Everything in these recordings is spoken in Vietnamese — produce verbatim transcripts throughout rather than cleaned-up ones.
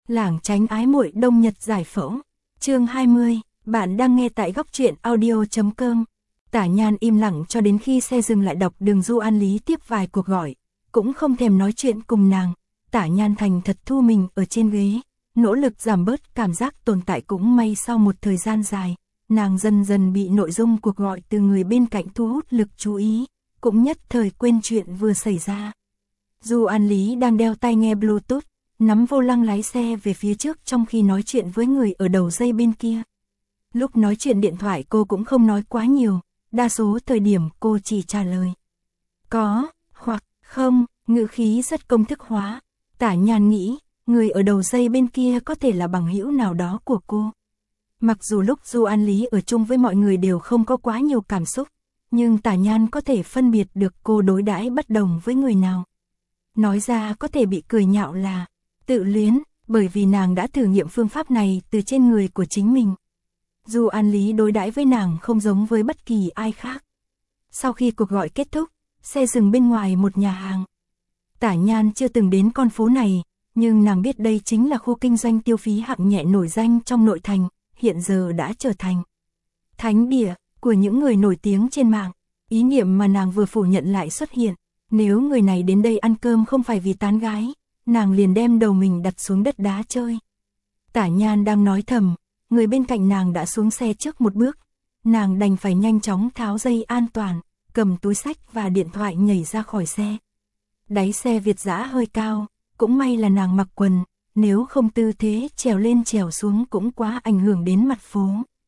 Lảng tránh ái muội đông nhật giải phẫu. Chương hai mươi, bạn đang nghe tại góc truyện audio chấm com. Tả Nhan im lặng cho đến khi xe dừng lại, đọc đường Du An Lý tiếp vài cuộc gọi, cũng không thèm nói chuyện cùng nàng. Tả Nhan thành thật thu mình ở trên ghế, nỗ lực giảm bớt cảm giác tồn tại. Cũng may sau một thời gian dài, nàng dần dần bị nội dung cuộc gọi từ người bên cạnh thu hút lực chú ý, cũng nhất thời quên chuyện vừa xảy ra. Du An Lý đang đeo tai nghe Bluetooth, nắm vô lăng lái xe về phía trước trong khi nói chuyện với người ở đầu dây bên kia. Lúc nói chuyện điện thoại cô cũng không nói quá nhiều, đa số thời điểm cô chỉ trả lời có hoặc không, ngữ khí rất công thức hóa. Tả Nhan nghĩ, người ở đầu dây bên kia có thể là bằng hữu nào đó của cô. Mặc dù lúc Du An Lý ở chung với mọi người đều không có quá nhiều cảm xúc, nhưng Tả Nhan có thể phân biệt được cô đối đãi bất đồng với người nào. Nói ra có thể bị cười nhạo là tự luyến, bởi vì nàng đã thử nghiệm phương pháp này từ trên người của chính mình. Du An Lý đối đãi với nàng không giống với bất kỳ ai khác. Sau khi cuộc gọi kết thúc, xe dừng bên ngoài một nhà hàng. Tả Nhan chưa từng đến con phố này, nhưng nàng biết đây chính là khu kinh doanh tiêu phí hạng nhẹ nổi danh trong nội thành, hiện giờ đã trở thành thánh địa của những người nổi tiếng trên mạng. Ý niệm mà nàng vừa phủ nhận lại xuất hiện, nếu người này đến đây ăn cơm không phải vì tán gái, nàng liền đem đầu mình đặt xuống đất đá chơi. Tả Nhan đang nói thầm, người bên cạnh nàng đã xuống xe trước một bước. Nàng đành phải nhanh chóng tháo dây an toàn, cầm túi xách và điện thoại nhảy ra khỏi xe. Đáy xe Việt dã hơi cao, cũng may là nàng mặc quần, nếu không tư thế trèo lên trèo xuống cũng quá ảnh hưởng đến mặt phố.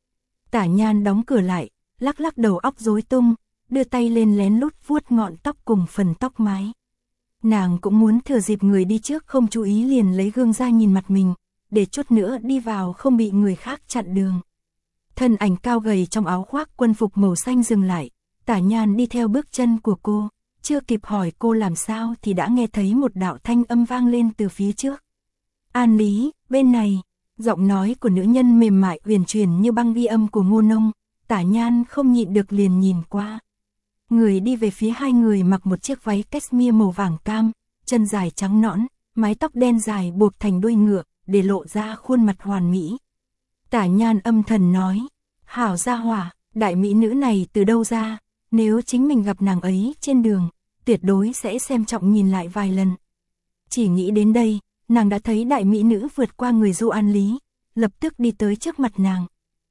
Tả Nhan đóng cửa lại, lắc lắc đầu óc rối tung, đưa tay lên lén lút vuốt ngọn tóc cùng phần tóc mái. Nàng cũng muốn thừa dịp người đi trước không chú ý liền lấy gương ra nhìn mặt mình, để chút nữa đi vào không bị người khác chặn đường. Thân ảnh cao gầy trong áo khoác quân phục màu xanh dừng lại, Tả Nhan đi theo bước chân của cô, chưa kịp hỏi cô làm sao thì đã nghe thấy một đạo thanh âm vang lên từ phía trước. An Lý, bên này, giọng nói của nữ nhân mềm mại uyển chuyển như băng ghi âm của Ngô Nông. Tả Nhan không nhịn được liền nhìn qua. Người đi về phía hai người mặc một chiếc váy cashmere màu vàng cam, chân dài trắng nõn, mái tóc đen dài buộc thành đuôi ngựa, để lộ ra khuôn mặt hoàn mỹ. Tả Nhan âm thầm nói, hảo gia hỏa, đại mỹ nữ này từ đâu ra, nếu chính mình gặp nàng ấy trên đường, tuyệt đối sẽ xem trọng nhìn lại vài lần. Chỉ nghĩ đến đây, nàng đã thấy đại mỹ nữ vượt qua người Du An Lý, lập tức đi tới trước mặt nàng.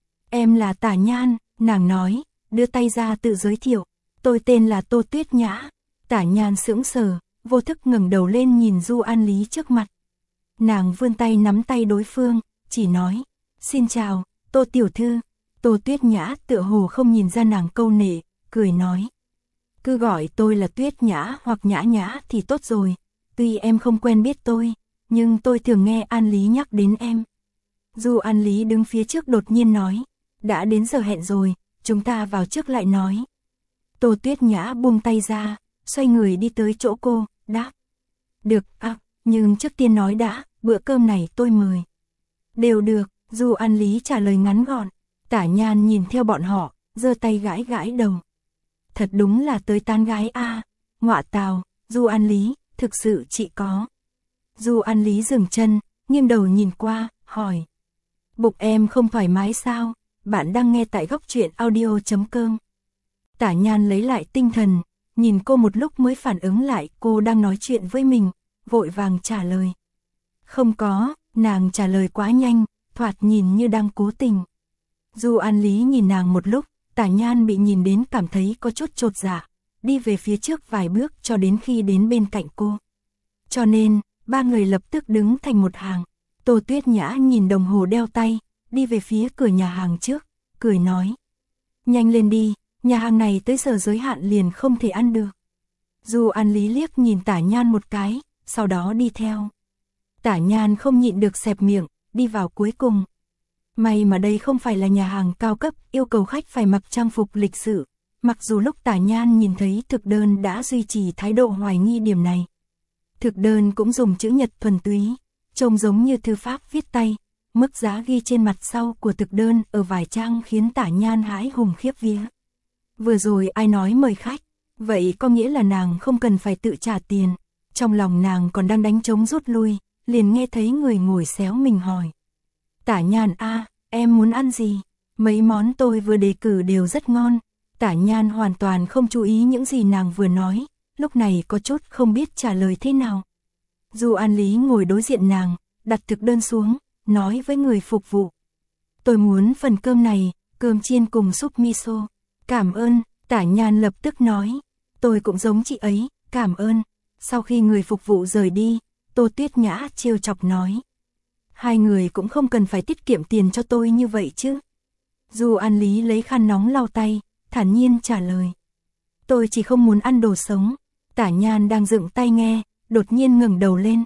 Em là Tả Nhan, nàng nói, đưa tay ra tự giới thiệu, tôi tên là Tô Tuyết Nhã. Tả Nhan sững sờ, vô thức ngẩng đầu lên nhìn Du An Lý trước mặt. Nàng vươn tay nắm tay đối phương, chỉ nói, xin chào, Tô tiểu thư. Tô Tuyết Nhã tựa hồ không nhìn ra nàng câu nệ, cười nói, cứ gọi tôi là Tuyết Nhã hoặc Nhã Nhã thì tốt rồi, tuy em không quen biết tôi, nhưng tôi thường nghe An Lý nhắc đến em. Du An Lý đứng phía trước đột nhiên nói, đã đến giờ hẹn rồi, chúng ta vào trước lại nói. Tô Tuyết Nhã buông tay ra, xoay người đi tới chỗ cô, đáp, được, à, nhưng trước tiên nói đã, bữa cơm này tôi mời. Đều được, Du An Lý trả lời ngắn gọn. Tả Nhan nhìn theo bọn họ, giơ tay gãi gãi đầu. Thật đúng là tới tán gái a, à. Ngọa tào, Du An Lý, thực sự chị có. Du An Lý dừng chân, nghiêng đầu nhìn qua, hỏi, bụng em không thoải mái sao? Bạn đang nghe tại góc truyện audio chấm com. Tả Nhan lấy lại tinh thần, nhìn cô một lúc mới phản ứng lại cô đang nói chuyện với mình, vội vàng trả lời. Không có, nàng trả lời quá nhanh, thoạt nhìn như đang cố tình. Du An Lý nhìn nàng một lúc, Tả Nhan bị nhìn đến cảm thấy có chút chột dạ, đi về phía trước vài bước cho đến khi đến bên cạnh cô. Cho nên, ba người lập tức đứng thành một hàng. Tô Tuyết Nhã nhìn đồng hồ đeo tay, đi về phía cửa nhà hàng trước, cười nói, nhanh lên đi, nhà hàng này tới giờ giới hạn liền không thể ăn được. Du An Lý liếc nhìn Tả Nhan một cái, sau đó đi theo. Tả Nhan không nhịn được xẹp miệng, đi vào cuối cùng. May mà đây không phải là nhà hàng cao cấp, yêu cầu khách phải mặc trang phục lịch sự. Mặc dù lúc Tả Nhan nhìn thấy thực đơn đã duy trì thái độ hoài nghi điểm này. Thực đơn cũng dùng chữ nhật thuần túy, trông giống như thư pháp viết tay. Mức giá ghi trên mặt sau của thực đơn ở vài trang khiến Tả Nhan hãi hùng khiếp vía. Vừa rồi ai nói mời khách, vậy có nghĩa là nàng không cần phải tự trả tiền. Trong lòng nàng còn đang đánh trống rút lui, liền nghe thấy người ngồi xéo mình hỏi. Tả Nhan a, em muốn ăn gì? Mấy món tôi vừa đề cử đều rất ngon. Tả Nhan hoàn toàn không chú ý những gì nàng vừa nói, lúc này có chút không biết trả lời thế nào. Du An Lý ngồi đối diện nàng, đặt thực đơn xuống, nói với người phục vụ. Tôi muốn phần cơm này, cơm chiên cùng súp miso. Cảm ơn, Tả Nhan lập tức nói. Tôi cũng giống chị ấy, cảm ơn. Sau khi người phục vụ rời đi, Tô Tuyết Nhã trêu chọc nói. Hai người cũng không cần phải tiết kiệm tiền cho tôi như vậy chứ. Du An Lý lấy khăn nóng lau tay, thản nhiên trả lời. Tôi chỉ không muốn ăn đồ sống. Tả Nhan đang dựng tay nghe, đột nhiên ngẩng đầu lên.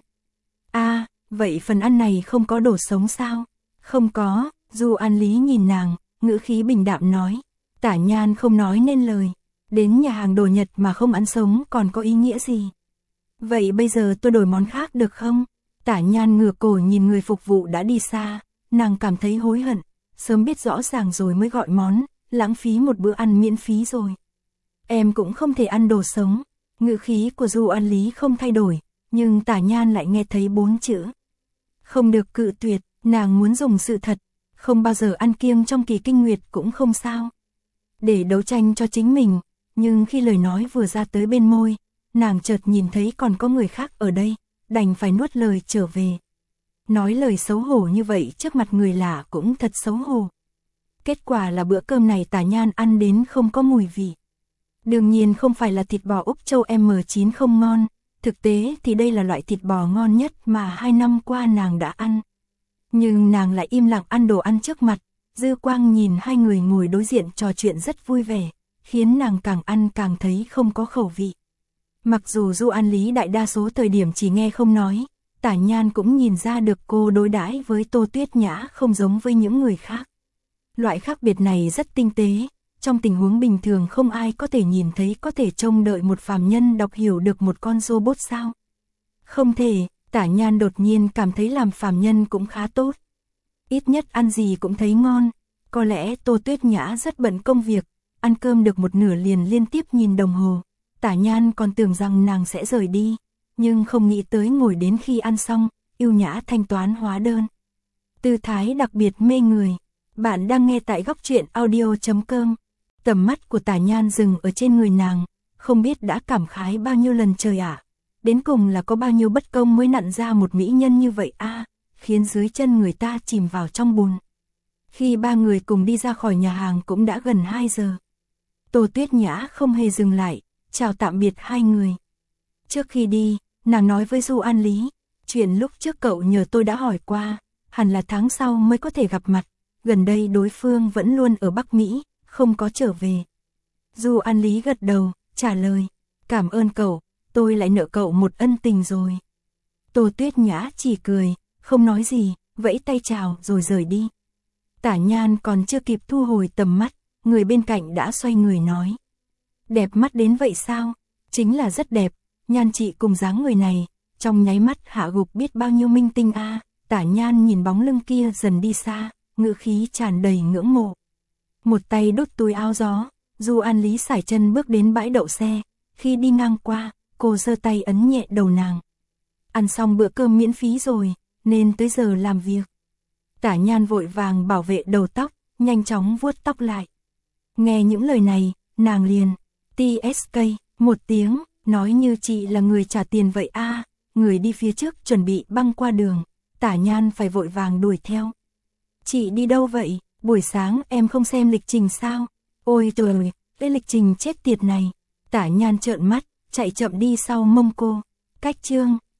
À, vậy phần ăn này không có đồ sống sao? Không có, Du An Lý nhìn nàng, ngữ khí bình đạm nói. Tả Nhan không nói nên lời. Đến nhà hàng đồ Nhật mà không ăn sống còn có ý nghĩa gì? Vậy bây giờ tôi đổi món khác được không? Tả Nhan ngửa cổ nhìn người phục vụ đã đi xa, nàng cảm thấy hối hận, sớm biết rõ ràng rồi mới gọi món, lãng phí một bữa ăn miễn phí rồi. Em cũng không thể ăn đồ sống. Ngữ khí của Du An Lý không thay đổi, nhưng Tả Nhan lại nghe thấy bốn chữ. Không được cự tuyệt, nàng muốn dùng sự thật, không bao giờ ăn kiêng trong kỳ kinh nguyệt cũng không sao. Để đấu tranh cho chính mình, nhưng khi lời nói vừa ra tới bên môi, nàng chợt nhìn thấy còn có người khác ở đây, đành phải nuốt lời trở về. Nói lời xấu hổ như vậy trước mặt người lạ cũng thật xấu hổ. Kết quả là bữa cơm này Tả Nhan ăn đến không có mùi vị. Đương nhiên không phải là thịt bò Úc Châu M chín không ngon, thực tế thì đây là loại thịt bò ngon nhất mà hai năm qua nàng đã ăn. Nhưng nàng lại im lặng ăn đồ ăn trước mặt, dư quang nhìn hai người ngồi đối diện trò chuyện rất vui vẻ, khiến nàng càng ăn càng thấy không có khẩu vị. Mặc dù Du An Lý đại đa số thời điểm chỉ nghe không nói, Tả Nhan cũng nhìn ra được cô đối đãi với Tô Tuyết Nhã không giống với những người khác. Loại khác biệt này rất tinh tế, trong tình huống bình thường không ai có thể nhìn thấy có thể trông đợi một phàm nhân đọc hiểu được một con robot sao. Không thể, Tả Nhan đột nhiên cảm thấy làm phàm nhân cũng khá tốt. Ít nhất ăn gì cũng thấy ngon, có lẽ Tô Tuyết Nhã rất bận công việc, ăn cơm được một nửa liền liên tiếp nhìn đồng hồ. Tả Nhan còn tưởng rằng nàng sẽ rời đi, nhưng không nghĩ tới ngồi đến khi ăn xong, yêu nhã thanh toán hóa đơn. Tư thái đặc biệt mê người. Bạn đang nghe tại góc truyện audio chấm com. Tầm mắt của Tả Nhan dừng ở trên người nàng, không biết đã cảm khái bao nhiêu lần trời ạ. À. Đến cùng là có bao nhiêu bất công mới nặn ra một mỹ nhân như vậy a, à, khiến dưới chân người ta chìm vào trong bùn. Khi ba người cùng đi ra khỏi nhà hàng cũng đã gần hai giờ. Tô Tuyết Nhã không hề dừng lại, chào tạm biệt hai người. Trước khi đi, nàng nói với Du An Lý, chuyện lúc trước cậu nhờ tôi đã hỏi qua, hẳn là tháng sau mới có thể gặp mặt, gần đây đối phương vẫn luôn ở Bắc Mỹ, không có trở về. Du An Lý gật đầu, trả lời, cảm ơn cậu, tôi lại nợ cậu một ân tình rồi. Tô Tuyết Nhã chỉ cười, không nói gì, vẫy tay chào rồi rời đi. Tả Nhan còn chưa kịp thu hồi tầm mắt, người bên cạnh đã xoay người nói. Đẹp mắt đến vậy sao? Chính là rất đẹp, Nhan chị cùng dáng người này, trong nháy mắt hạ gục biết bao nhiêu minh tinh a. À. Tả Nhan nhìn bóng lưng kia dần đi xa, ngữ khí tràn đầy ngưỡng mộ. Một tay đút túi áo gió, Du An Lý sải chân bước đến bãi đậu xe, khi đi ngang qua, cô giơ tay ấn nhẹ đầu nàng. Ăn xong bữa cơm miễn phí rồi, nên tới giờ làm việc. Tả Nhan vội vàng bảo vệ đầu tóc, nhanh chóng vuốt tóc lại. Nghe những lời này, nàng liền tê ét ca một tiếng, nói như chị là người trả tiền vậy a. À, người đi phía trước chuẩn bị băng qua đường, Tả Nhan phải vội vàng đuổi theo. Chị đi đâu vậy? Buổi sáng em không xem lịch trình sao? Ôi trời, cái lịch trình chết tiệt này. Tả Nhan trợn mắt, chạy chậm đi sau mông cô. Cách chương